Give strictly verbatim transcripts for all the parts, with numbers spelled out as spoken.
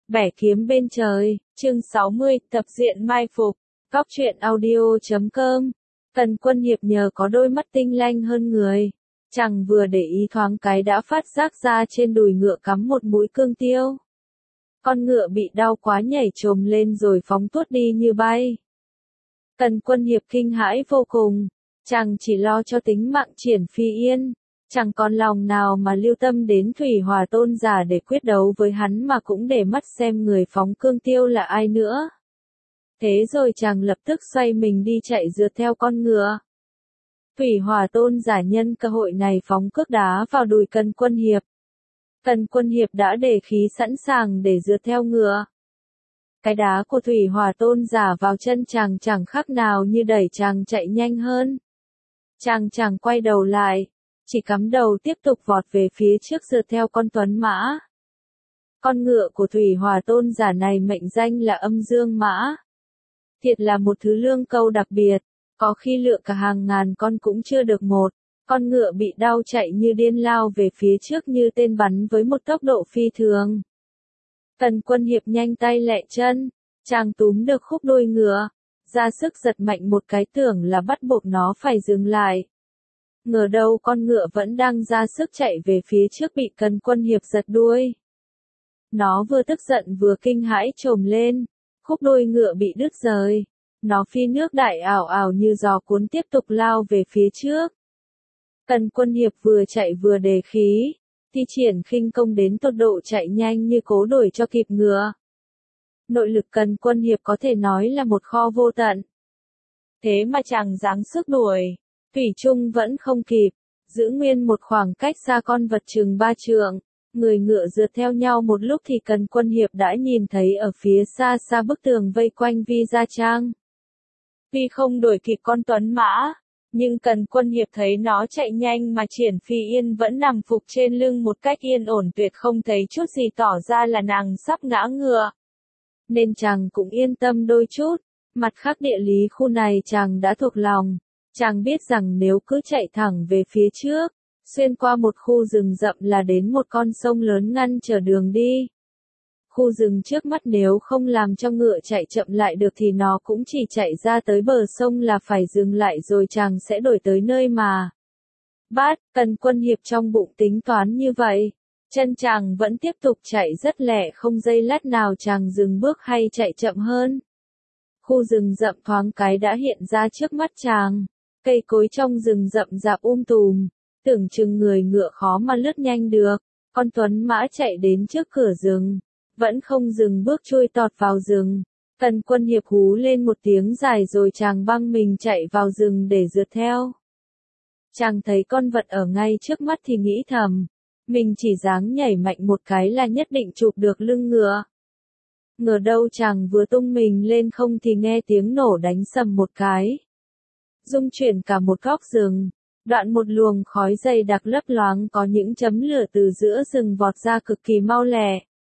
Bẻ kiếm bên trời, chương sáu mươi, tập diện mai phục, góc truyện audio chấm com. Tần Quân Hiệp nhờ có đôi mắt tinh lanh hơn người, chàng vừa để ý thoáng cái đã phát giác ra trên đùi ngựa cắm một mũi cương tiêu. Con ngựa bị đau quá nhảy chồm lên rồi phóng tuốt đi như bay. Tần Quân Hiệp kinh hãi vô cùng, chàng chỉ lo cho tính mạng Triển Phi Yên, chẳng còn lòng nào mà lưu tâm đến Thủy Hòa Tôn giả để quyết đấu với hắn mà cũng để mắt xem người phóng cương tiêu là ai nữa. Thế rồi chàng lập tức xoay mình đi chạy rượt theo con ngựa. Thủy Hòa Tôn giả nhân cơ hội này phóng cước đá vào đùi Tần Quân Hiệp. Tần Quân Hiệp đã để khí sẵn sàng để rượt theo ngựa. Cái đá của Thủy Hòa Tôn giả vào chân chàng chẳng khác nào như đẩy chàng chạy nhanh hơn. Chàng chẳng quay đầu lại, chỉ cắm đầu tiếp tục vọt về phía trước rượt theo con tuấn mã. Con ngựa của Thủy Hòa Tôn giả này mệnh danh là Âm Dương Mã. Thiệt là một thứ lương câu đặc biệt, có khi lựa cả hàng ngàn con cũng chưa được một. Con ngựa bị đau chạy như điên lao về phía trước như tên bắn với một tốc độ phi thường. Tần Quân Hiệp nhanh tay lẹ chân, chàng túm được khúc đuôi ngựa, ra sức giật mạnh một cái tưởng là bắt buộc nó phải dừng lại. Ngờ đâu con ngựa vẫn đang ra sức chạy về phía trước bị Tần Quân Hiệp giật đuôi. Nó vừa tức giận vừa kinh hãi chồm lên, khúc đuôi ngựa bị đứt rời. Nó phi nước đại ảo ảo như gió cuốn tiếp tục lao về phía trước. Tần Quân Hiệp vừa chạy vừa đề khí, thi triển khinh công đến tốc độ chạy nhanh như cố đuổi cho kịp ngựa. Nội lực Tần Quân Hiệp có thể nói là một kho vô tận. Thế mà chàng giáng sức đuổi, thủy chung vẫn không kịp, giữ nguyên một khoảng cách xa con vật chừng ba trượng. Người ngựa rượt theo nhau một lúc thì Tần Quân Hiệp đã nhìn thấy ở phía xa xa bức tường vây quanh Vi Gia Trang. Tuy không đuổi kịp con tuấn mã, nhưng Tần Quân Hiệp thấy nó chạy nhanh mà Triển Phi Yên vẫn nằm phục trên lưng một cách yên ổn tuyệt không thấy chút gì tỏ ra là nàng sắp ngã ngựa. Nên chàng cũng yên tâm đôi chút, mặt khác địa lý khu này chàng đã thuộc lòng, chàng biết rằng nếu cứ chạy thẳng về phía trước, xuyên qua một khu rừng rậm là đến một con sông lớn ngăn trở đường đi. Khu rừng trước mắt nếu không làm cho ngựa chạy chậm lại được thì nó cũng chỉ chạy ra tới bờ sông là phải dừng lại rồi chàng sẽ đổi tới nơi mà. Bát, Tần Quân Hiệp trong bụng tính toán như vậy. Chân chàng vẫn tiếp tục chạy rất lẹ không giây lát nào chàng dừng bước hay chạy chậm hơn. Khu rừng rậm thoáng cái đã hiện ra trước mắt chàng. Cây cối trong rừng rậm rạp um tùm, tưởng chừng người ngựa khó mà lướt nhanh được. Con tuấn mã chạy đến trước cửa rừng, vẫn không dừng bước chui tọt vào rừng. Tần Quân Hiệp hú lên một tiếng dài rồi chàng băng mình chạy vào rừng để rượt theo. Chàng thấy con vật ở ngay trước mắt thì nghĩ thầm, mình chỉ dáng nhảy mạnh một cái là nhất định chụp được lưng ngựa. Ngờ đâu chàng vừa tung mình lên không thì nghe tiếng nổ đánh sầm một cái. Rung chuyển cả một góc rừng, đoạn một luồng khói dày đặc lấp loáng có những chấm lửa từ giữa rừng vọt ra cực kỳ mau lẹ.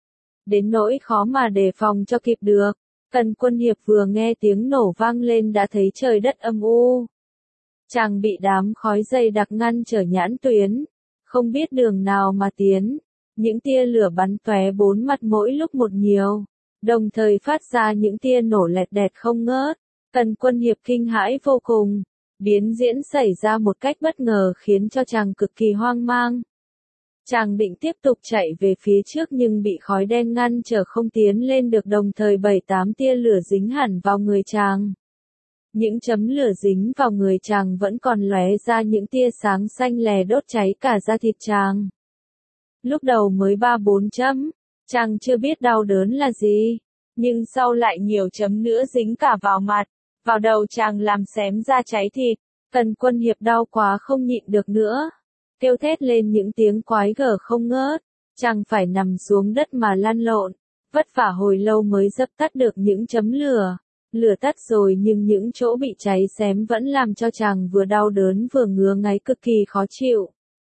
Đến nỗi khó mà đề phòng cho kịp được, Tần Quân Hiệp vừa nghe tiếng nổ vang lên đã thấy trời đất âm u. Chàng bị đám khói dày đặc ngăn trở nhãn tuyến, không biết đường nào mà tiến, những tia lửa bắn tóe bốn mặt mỗi lúc một nhiều, đồng thời phát ra những tia nổ lẹt đẹt không ngớt. Tần Quân Hiệp kinh hãi vô cùng, biến diễn xảy ra một cách bất ngờ khiến cho chàng cực kỳ hoang mang. Chàng định tiếp tục chạy về phía trước nhưng bị khói đen ngăn trở không tiến lên được đồng thời bảy tám tia lửa dính hẳn vào người chàng. Những chấm lửa dính vào người chàng vẫn còn lóe ra những tia sáng xanh lè đốt cháy cả da thịt chàng. Lúc đầu mới ba bốn chấm, chàng chưa biết đau đớn là gì, nhưng sau lại nhiều chấm nữa dính cả vào mặt, vào đầu chàng làm xém da cháy thịt. Tần Quân Hiệp đau quá không nhịn được nữa, kêu thét lên những tiếng quái gở không ngớt, chàng phải nằm xuống đất mà lăn lộn, vất vả hồi lâu mới dập tắt được những chấm lửa. Lửa tắt rồi nhưng những chỗ bị cháy xém vẫn làm cho chàng vừa đau đớn vừa ngứa ngáy cực kỳ khó chịu.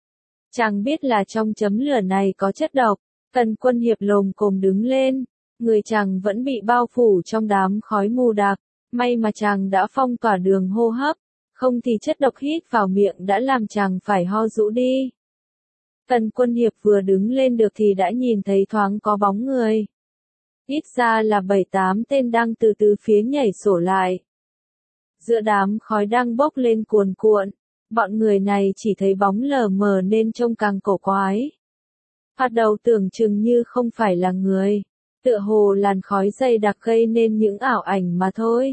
Chàng biết là trong chấm lửa này có chất độc, Tần Quân Hiệp lồm cồm đứng lên, người chàng vẫn bị bao phủ trong đám khói mù đặc, may mà chàng đã phong tỏa đường hô hấp, không thì chất độc hít vào miệng đã làm chàng phải ho rũ đi. Tần Quân Hiệp vừa đứng lên được thì đã nhìn thấy thoáng có bóng người. Ít ra là bảy tám tên đang từ từ phía nhảy sổ lại. Giữa đám khói đang bốc lên cuồn cuộn, bọn người này chỉ thấy bóng lờ mờ nên trông càng cổ quái. Bắt đầu tưởng chừng như không phải là người, tựa hồ làn khói dày đặc gây nên những ảo ảnh mà thôi.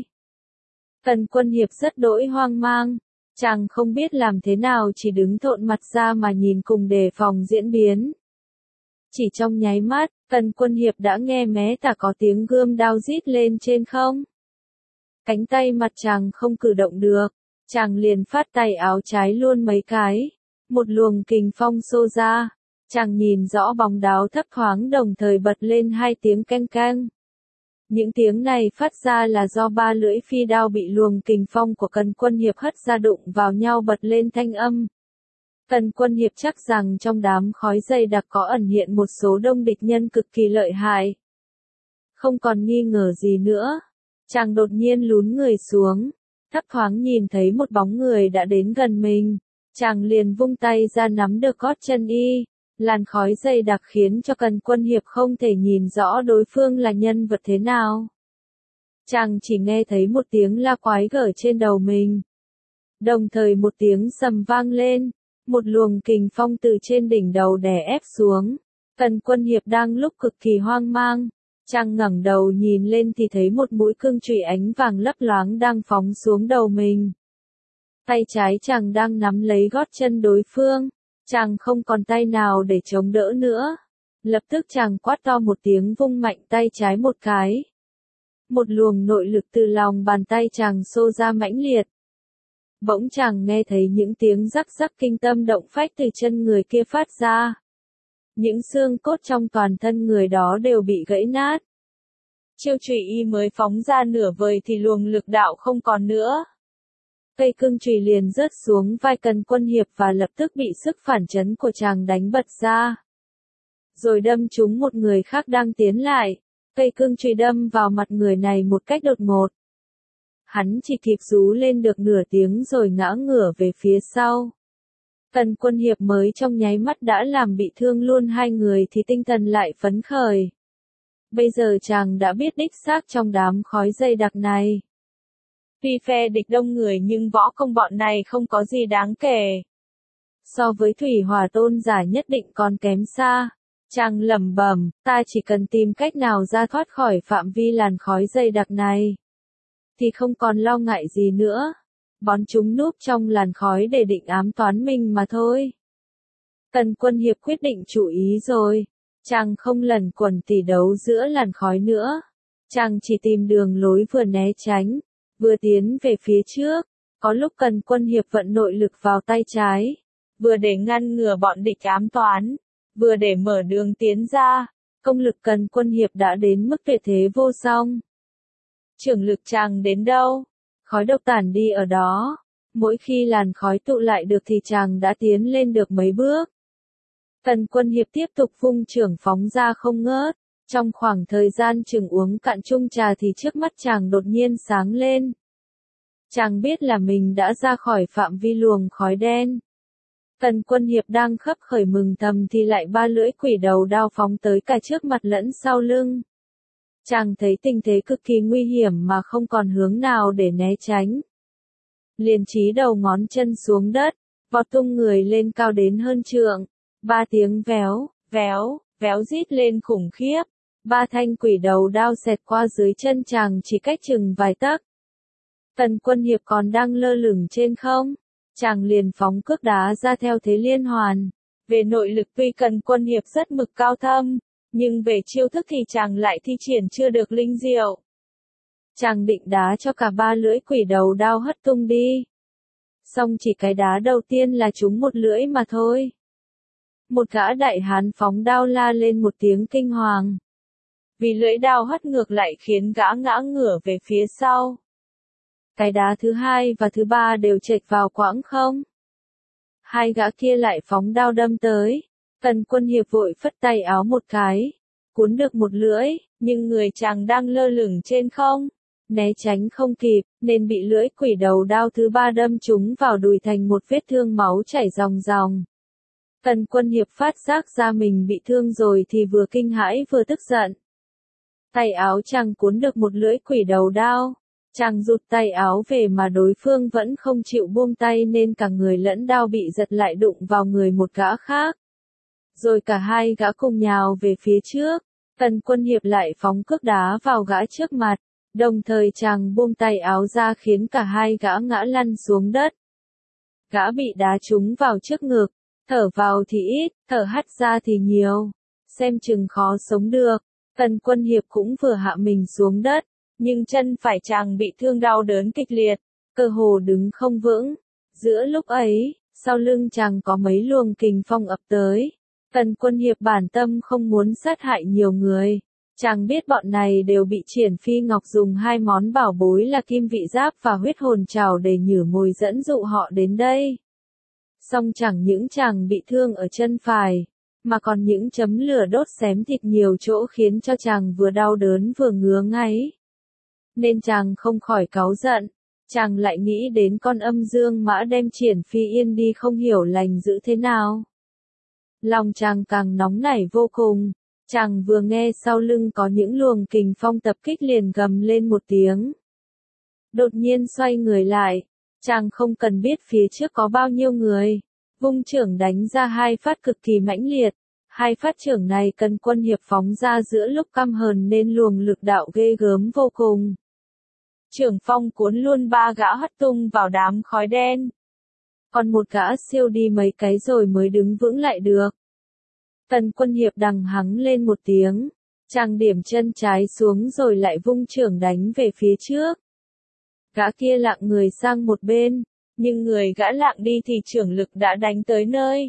Tần Quân Hiệp rất đỗi hoang mang, chàng không biết làm thế nào, chỉ đứng thộn mặt ra mà nhìn cùng đề phòng diễn biến. Chỉ trong nháy mắt, Tần Quân Hiệp đã nghe mé tả có tiếng gươm đao rít lên trên không. Cánh tay mặt chàng không cử động được, chàng liền phát tay áo trái luôn mấy cái. Một luồng kình phong xô ra, chàng nhìn rõ bóng đáo thấp thoáng đồng thời bật lên hai tiếng canh canh. Những tiếng này phát ra là do ba lưỡi phi đao bị luồng kình phong của Tần Quân Hiệp hất ra đụng vào nhau bật lên thanh âm. Tần Quân Hiệp chắc rằng trong đám khói dày đặc có ẩn hiện một số đông địch nhân cực kỳ lợi hại. Không còn nghi ngờ gì nữa, chàng đột nhiên lún người xuống, thấp thoáng nhìn thấy một bóng người đã đến gần mình, chàng liền vung tay ra nắm được gót chân y. Làn khói dày đặc khiến cho Tần Quân Hiệp không thể nhìn rõ đối phương là nhân vật thế nào. Chàng chỉ nghe thấy một tiếng la quái gở trên đầu mình. Đồng thời một tiếng sầm vang lên, một luồng kình phong từ trên đỉnh đầu đè ép xuống. Tần Quân Hiệp đang lúc cực kỳ hoang mang, chàng ngẩng đầu nhìn lên thì thấy một mũi cương chùy ánh vàng lấp loáng đang phóng xuống đầu mình. Tay trái chàng đang nắm lấy gót chân đối phương. Chàng không còn tay nào để chống đỡ nữa. Lập tức chàng quát to một tiếng vung mạnh tay trái một cái. Một luồng nội lực từ lòng bàn tay chàng xô ra mãnh liệt. Bỗng chàng nghe thấy những tiếng rắc rắc kinh tâm động phách từ chân người kia phát ra. Những xương cốt trong toàn thân người đó đều bị gãy nát. Chiêu chùy y mới phóng ra nửa vời thì luồng lực đạo không còn nữa. Cây cương chùy liền rớt xuống vai Tần Quân Hiệp và lập tức bị sức phản chấn của chàng đánh bật ra. Rồi đâm trúng một người khác đang tiến lại. Cây cương chùy đâm vào mặt người này một cách đột ngột. Hắn chỉ kịp rú lên được nửa tiếng rồi ngã ngửa về phía sau. Tần Quân Hiệp mới trong nháy mắt đã làm bị thương luôn hai người thì tinh thần lại phấn khởi. Bây giờ chàng đã biết đích xác trong đám khói dày đặc này. Tuy phe địch đông người nhưng võ công bọn này không có gì đáng kể. So với Thủy Hỏa Tôn giả nhất định còn kém xa. Chàng lẩm bẩm, ta chỉ cần tìm cách nào ra thoát khỏi phạm vi làn khói dày đặc này. Thì không còn lo ngại gì nữa. Bọn chúng núp trong làn khói để định ám toán mình mà thôi. Tần Quân Hiệp quyết định chủ ý rồi. Chàng không lẩn quẩn tỉ đấu giữa làn khói nữa. Chàng chỉ tìm đường lối vừa né tránh, vừa tiến về phía trước. Có lúc Tần Quân Hiệp vận nội lực vào tay trái, vừa để ngăn ngừa bọn địch ám toán, vừa để mở đường tiến ra. Công lực Tần Quân Hiệp đã đến mức tuyệt thế vô song. Trưởng lực chàng đến đâu, khói độc tản đi ở đó. Mỗi khi làn khói tụ lại được thì chàng đã tiến lên được mấy bước. Tần Quân Hiệp tiếp tục vung chưởng phóng ra không ngớt. Trong khoảng thời gian chừng uống cạn chung trà thì trước mắt chàng đột nhiên sáng lên. Chàng biết là mình đã ra khỏi phạm vi luồng khói đen. Tần Quân Hiệp đang khấp khởi mừng thầm thì lại ba lưỡi quỷ đầu đao phóng tới cả trước mặt lẫn sau lưng. Chàng thấy tình thế cực kỳ nguy hiểm mà không còn hướng nào để né tránh. Liền chí đầu ngón chân xuống đất, vọt tung người lên cao đến hơn trượng. Ba tiếng véo, véo, véo rít lên khủng khiếp. Ba thanh quỷ đầu đao xẹt qua dưới chân chàng chỉ cách chừng vài tấc. Tần Quân Hiệp còn đang lơ lửng trên không. Chàng liền phóng cước đá ra theo thế liên hoàn. Về nội lực tuy Tần Quân Hiệp rất mực cao thâm, nhưng về chiêu thức thì chàng lại thi triển chưa được linh diệu. Chàng định đá cho cả ba lưỡi quỷ đầu đao hất tung đi. Xong chỉ cái đá đầu tiên là trúng một lưỡi mà thôi. Một gã đại hán phóng đao la lên một tiếng kinh hoàng. Vì lưỡi đao hất ngược lại khiến gã ngã ngửa về phía sau. Cái đá thứ hai và thứ ba đều chệch vào quãng không. Hai gã kia lại phóng đao đâm tới. Tần Quân Hiệp vội phất tay áo một cái, cuốn được một lưỡi, nhưng người chàng đang lơ lửng trên không, né tránh không kịp, nên bị lưỡi quỷ đầu đao thứ ba đâm trúng vào đùi thành một vết thương máu chảy ròng ròng. Tần Quân Hiệp phát giác ra mình bị thương rồi thì vừa kinh hãi vừa tức giận. Tay áo chàng cuốn được một lưỡi quỷ đầu đao. Chàng rụt tay áo về mà đối phương vẫn không chịu buông tay nên cả người lẫn đao bị giật lại đụng vào người một gã khác. Rồi cả hai gã cùng nhào về phía trước. Tần Quân Hiệp lại phóng cước đá vào gã trước mặt. Đồng thời chàng buông tay áo ra khiến cả hai gã ngã lăn xuống đất. Gã bị đá trúng vào trước ngực. Thở vào thì ít, thở hắt ra thì nhiều. Xem chừng khó sống được. Tần Quân Hiệp cũng vừa hạ mình xuống đất. Nhưng chân phải chàng bị thương đau đớn kịch liệt. Cơ hồ đứng không vững. Giữa lúc ấy, sau lưng chàng có mấy luồng kình phong ập tới. Tần Quân Hiệp bản tâm không muốn sát hại nhiều người. Chàng biết bọn này đều bị Triển Phi Ngọc dùng hai món bảo bối là kim vị giáp và huyết hồn trảo để nhử mồi dẫn dụ họ đến đây. Song chẳng những chàng bị thương ở chân phải, mà còn những chấm lửa đốt xém thịt nhiều chỗ khiến cho chàng vừa đau đớn vừa ngứa ngáy. Nên chàng không khỏi cáu giận, chàng lại nghĩ đến con âm dương mã đem Triển Phi Yên đi không hiểu lành giữ thế nào. Lòng chàng càng nóng nảy vô cùng, chàng vừa nghe sau lưng có những luồng kình phong tập kích liền gầm lên một tiếng. Đột nhiên xoay người lại, chàng không cần biết phía trước có bao nhiêu người, vung chưởng đánh ra hai phát cực kỳ mãnh liệt. Hai phát chưởng này Tần Quân Hiệp phóng ra giữa lúc căm hờn nên luồng lực đạo ghê gớm vô cùng. Chưởng phong cuốn luôn ba gã hất tung vào đám khói đen. Còn một gã siêu đi mấy cái rồi mới đứng vững lại được. Tần Quân Hiệp đằng hắng lên một tiếng, chàng điểm chân trái xuống rồi lại vung chưởng đánh về phía trước. Gã kia lạng người sang một bên, nhưng người gã lạng đi thì chưởng lực đã đánh tới nơi.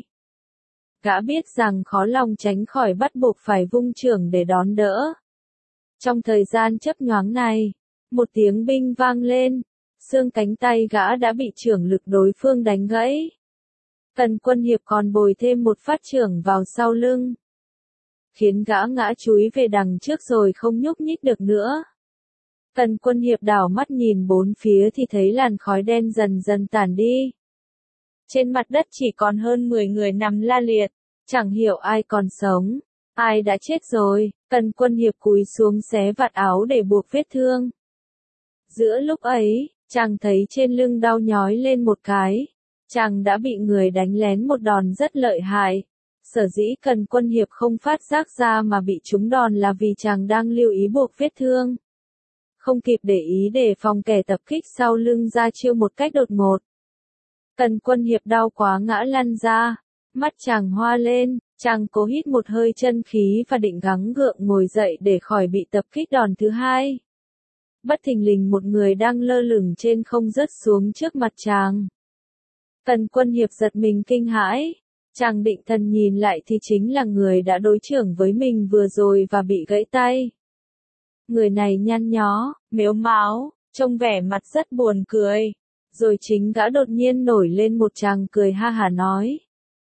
Gã biết rằng khó lòng tránh khỏi bắt buộc phải vung chưởng để đón đỡ. Trong thời gian chớp nhoáng này, một tiếng binh vang lên, xương cánh tay gã đã bị chưởng lực đối phương đánh gãy. Tần Quân Hiệp còn bồi thêm một phát chưởng vào sau lưng, khiến gã ngã chúi về đằng trước rồi không nhúc nhích được nữa. Tần Quân Hiệp đảo mắt nhìn bốn phía thì thấy làn khói đen dần dần tản đi. Trên mặt đất chỉ còn hơn mười người nằm la liệt, chẳng hiểu ai còn sống, ai đã chết rồi. Tần Quân Hiệp cúi xuống xé vạt áo để buộc vết thương. Giữa lúc ấy, chàng thấy trên lưng đau nhói lên một cái. Chàng đã bị người đánh lén một đòn rất lợi hại. Sở dĩ Tần Quân Hiệp không phát giác ra mà bị trúng đòn là vì chàng đang lưu ý buộc vết thương. Không kịp để ý đề phòng kẻ tập kích sau lưng ra chiêu một cách đột ngột. Tần Quân Hiệp đau quá ngã lăn ra, mắt chàng hoa lên, chàng cố hít một hơi chân khí và định gắng gượng ngồi dậy để khỏi bị tập kích đòn thứ hai. Bất thình lình một người đang lơ lửng trên không rớt xuống trước mặt chàng. Tần Quân Hiệp giật mình kinh hãi, chàng định thần nhìn lại thì chính là người đã đối chưởng với mình vừa rồi và bị gãy tay. Người này nhăn nhó, mếu máo, trông vẻ mặt rất buồn cười. Rồi chính gã đột nhiên nổi lên một tràng cười ha hả nói.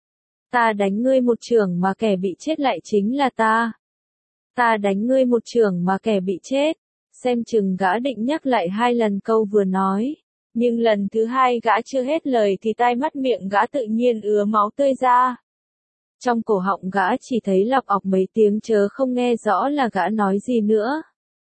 Ta đánh ngươi một chưởng mà kẻ bị chết lại chính là ta. Ta đánh ngươi một chưởng mà kẻ bị chết. Xem chừng gã định nhắc lại hai lần câu vừa nói. Nhưng lần thứ hai gã chưa hết lời thì tai mắt miệng gã tự nhiên ứa máu tươi ra. Trong cổ họng gã chỉ thấy lọc ọc mấy tiếng chớ không nghe rõ là gã nói gì nữa.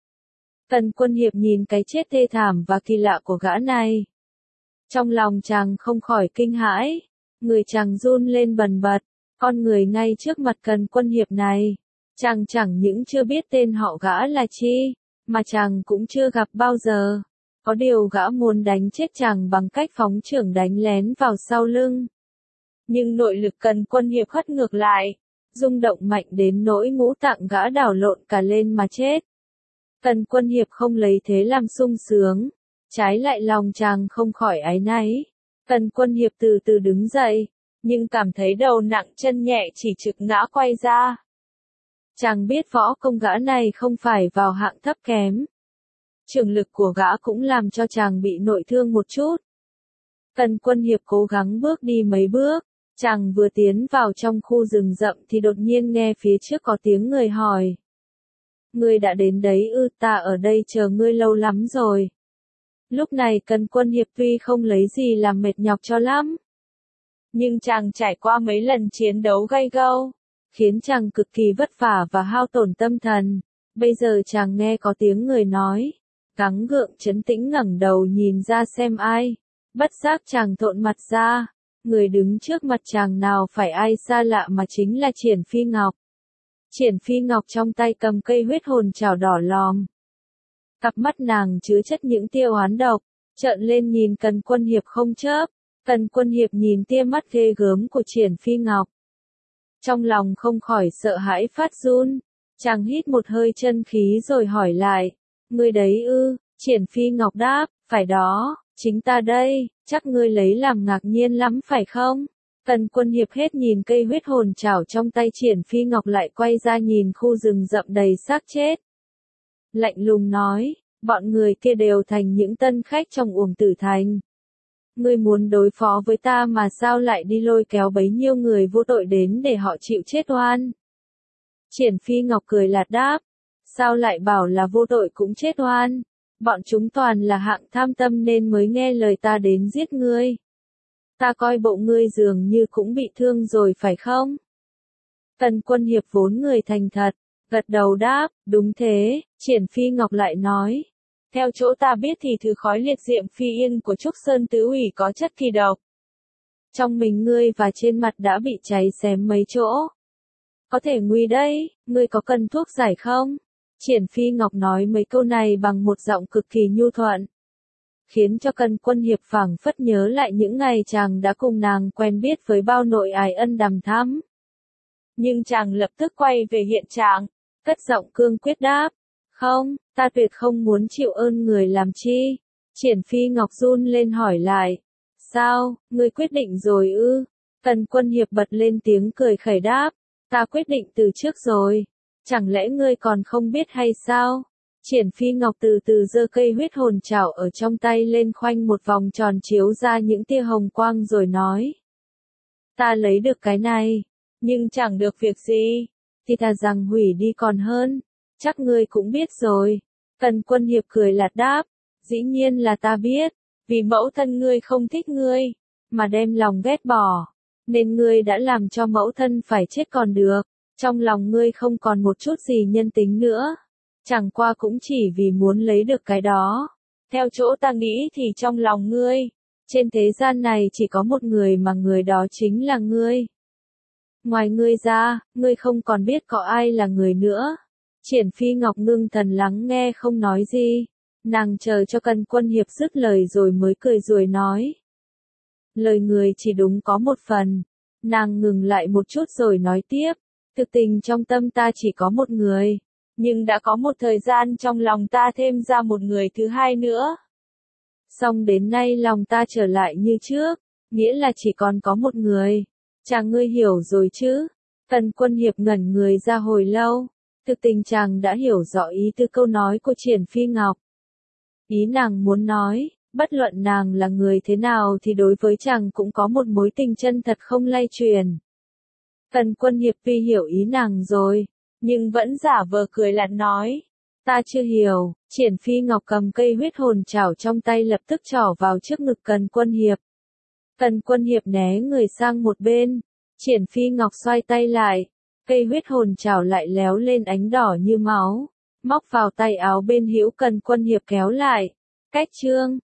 Tần Quân Hiệp nhìn cái chết thê thảm và kỳ lạ của gã này. Trong lòng chàng không khỏi kinh hãi, người chàng run lên bần bật, con người ngay trước mặt Tần Quân Hiệp này. Chàng chẳng những chưa biết tên họ gã là chi, mà chàng cũng chưa gặp bao giờ. Có điều gã muốn đánh chết chàng bằng cách phóng chưởng đánh lén vào sau lưng. Nhưng nội lực Tần Quân Hiệp hất ngược lại, rung động mạnh đến nỗi ngũ tạng gã đảo lộn cả lên mà chết. Tần Quân Hiệp không lấy thế làm sung sướng, trái lại lòng chàng không khỏi áy náy. Tần Quân Hiệp từ từ đứng dậy, nhưng cảm thấy đầu nặng chân nhẹ chỉ trực ngã quay ra. Chàng biết võ công gã này không phải vào hạng thấp kém. Chưởng lực của gã cũng làm cho chàng bị nội thương một chút. Tần Quân Hiệp cố gắng bước đi mấy bước, chàng vừa tiến vào trong khu rừng rậm thì đột nhiên nghe phía trước có tiếng người hỏi. Ngươi đã đến đấy ư? Ta ở đây chờ ngươi lâu lắm rồi. Lúc này Tần Quân Hiệp tuy không lấy gì làm mệt nhọc cho lắm, nhưng chàng trải qua mấy lần chiến đấu gay go, khiến chàng cực kỳ vất vả và hao tổn tâm thần, Bây giờ chàng nghe có tiếng người nói, gắng gượng trấn tĩnh ngẩng đầu nhìn ra xem ai, bất giác chàng thộn mặt ra, người đứng trước mặt chàng nào phải ai xa lạ mà chính là Triển Phi Ngọc. Triển Phi Ngọc trong tay cầm cây huyết hồn trảo đỏ lòm. Cặp mắt nàng chứa chất những tia oán độc, trợn lên nhìn Cần Quân Hiệp không chớp. Cần Quân Hiệp nhìn tia mắt ghê gớm của Triển Phi Ngọc. Trong lòng không khỏi sợ hãi phát run, chàng hít một hơi chân khí rồi hỏi lại, ngươi đấy ư? Triển Phi Ngọc đáp, phải đó, chính ta đây, chắc ngươi lấy làm ngạc nhiên lắm phải không? Cần Quân Hiệp hết nhìn cây huyết hồn trảo trong tay Triển Phi Ngọc lại quay ra nhìn khu rừng rậm đầy xác chết. Lạnh lùng nói, bọn người kia đều thành những tân khách trong Uổng Tử Thành. Ngươi muốn đối phó với ta mà sao lại đi lôi kéo bấy nhiêu người vô tội đến để họ chịu chết oan? Triển Phi Ngọc cười lạt đáp, sao lại bảo là vô tội cũng chết oan? Bọn chúng toàn là hạng tham tâm nên mới nghe lời ta đến giết ngươi. Ta coi bộ ngươi dường như cũng bị thương rồi phải không? Cần Quân Hiệp vốn người thành thật, gật đầu đáp, đúng thế. Triển Phi Ngọc lại nói, theo chỗ ta biết thì thứ khói liệt diệm phi yên của Trúc Sơn Tứ Ủy có chất kỳ độc. Trong mình ngươi và trên mặt đã bị cháy xém mấy chỗ. Có thể nguy đấy, ngươi có cần thuốc giải không? Triển Phi Ngọc nói mấy câu này bằng một giọng cực kỳ nhu thuận, khiến cho Cần Quân Hiệp phảng phất nhớ lại những ngày chàng đã cùng nàng quen biết với bao nội ái ân đằm thắm. Nhưng chàng lập tức quay về hiện trạng, cất giọng cương quyết đáp, không, ta tuyệt không muốn chịu ơn người làm chi. Triển Phi Ngọc run lên hỏi lại, sao, ngươi quyết định rồi ư? Cần Quân Hiệp bật lên tiếng cười khẩy đáp, ta quyết định từ trước rồi, chẳng lẽ ngươi còn không biết hay sao? Triển Phi Ngọc từ từ giơ cây huyết hồn trảo ở trong tay lên khoanh một vòng tròn chiếu ra những tia hồng quang rồi nói, ta lấy được cái này, nhưng chẳng được việc gì, thì thà rằng hủy đi còn hơn, chắc ngươi cũng biết rồi. Cần Quân Hiệp cười lạt đáp, dĩ nhiên là ta biết, vì mẫu thân ngươi không thích ngươi, mà đem lòng ghét bỏ, nên ngươi đã làm cho mẫu thân phải chết còn được, trong lòng ngươi không còn một chút gì nhân tính nữa, chẳng qua cũng chỉ vì muốn lấy được cái đó. Theo chỗ ta nghĩ thì trong lòng ngươi, trên thế gian này chỉ có một người mà người đó chính là ngươi. Ngoài ngươi ra, ngươi không còn biết có ai là người nữa. Triển Phi Ngọc ngưng thần lắng nghe không nói gì, nàng chờ cho Cần Quân Hiệp dứt lời rồi mới cười rồi nói. Lời người chỉ đúng có một phần, nàng ngừng lại một chút rồi nói tiếp, thực tình trong tâm ta chỉ có một người, nhưng đã có một thời gian trong lòng ta thêm ra một người thứ hai nữa. Xong đến nay lòng ta trở lại như trước, nghĩa là chỉ còn có một người, chàng ngươi hiểu rồi chứ? Cần Quân Hiệp ngẩn người ra hồi lâu. Thực tình chàng đã hiểu rõ ý từ câu nói của Triển Phi Ngọc. Ý nàng muốn nói, bất luận nàng là người thế nào thì đối với chàng cũng có một mối tình chân thật không lay truyền. Cần Quân Hiệp tuy hiểu ý nàng rồi, nhưng vẫn giả vờ cười lạt nói, ta chưa hiểu. Triển Phi Ngọc cầm cây huyết hồn trảo trong tay lập tức trỏ vào trước ngực Cần Quân Hiệp. Cần Quân Hiệp né người sang một bên, Triển Phi Ngọc xoay tay lại. Cây huyết hồn trảo lại léo lên ánh đỏ như máu, móc vào tay áo bên hữu Cần Quân Hiệp kéo lại. Cách chương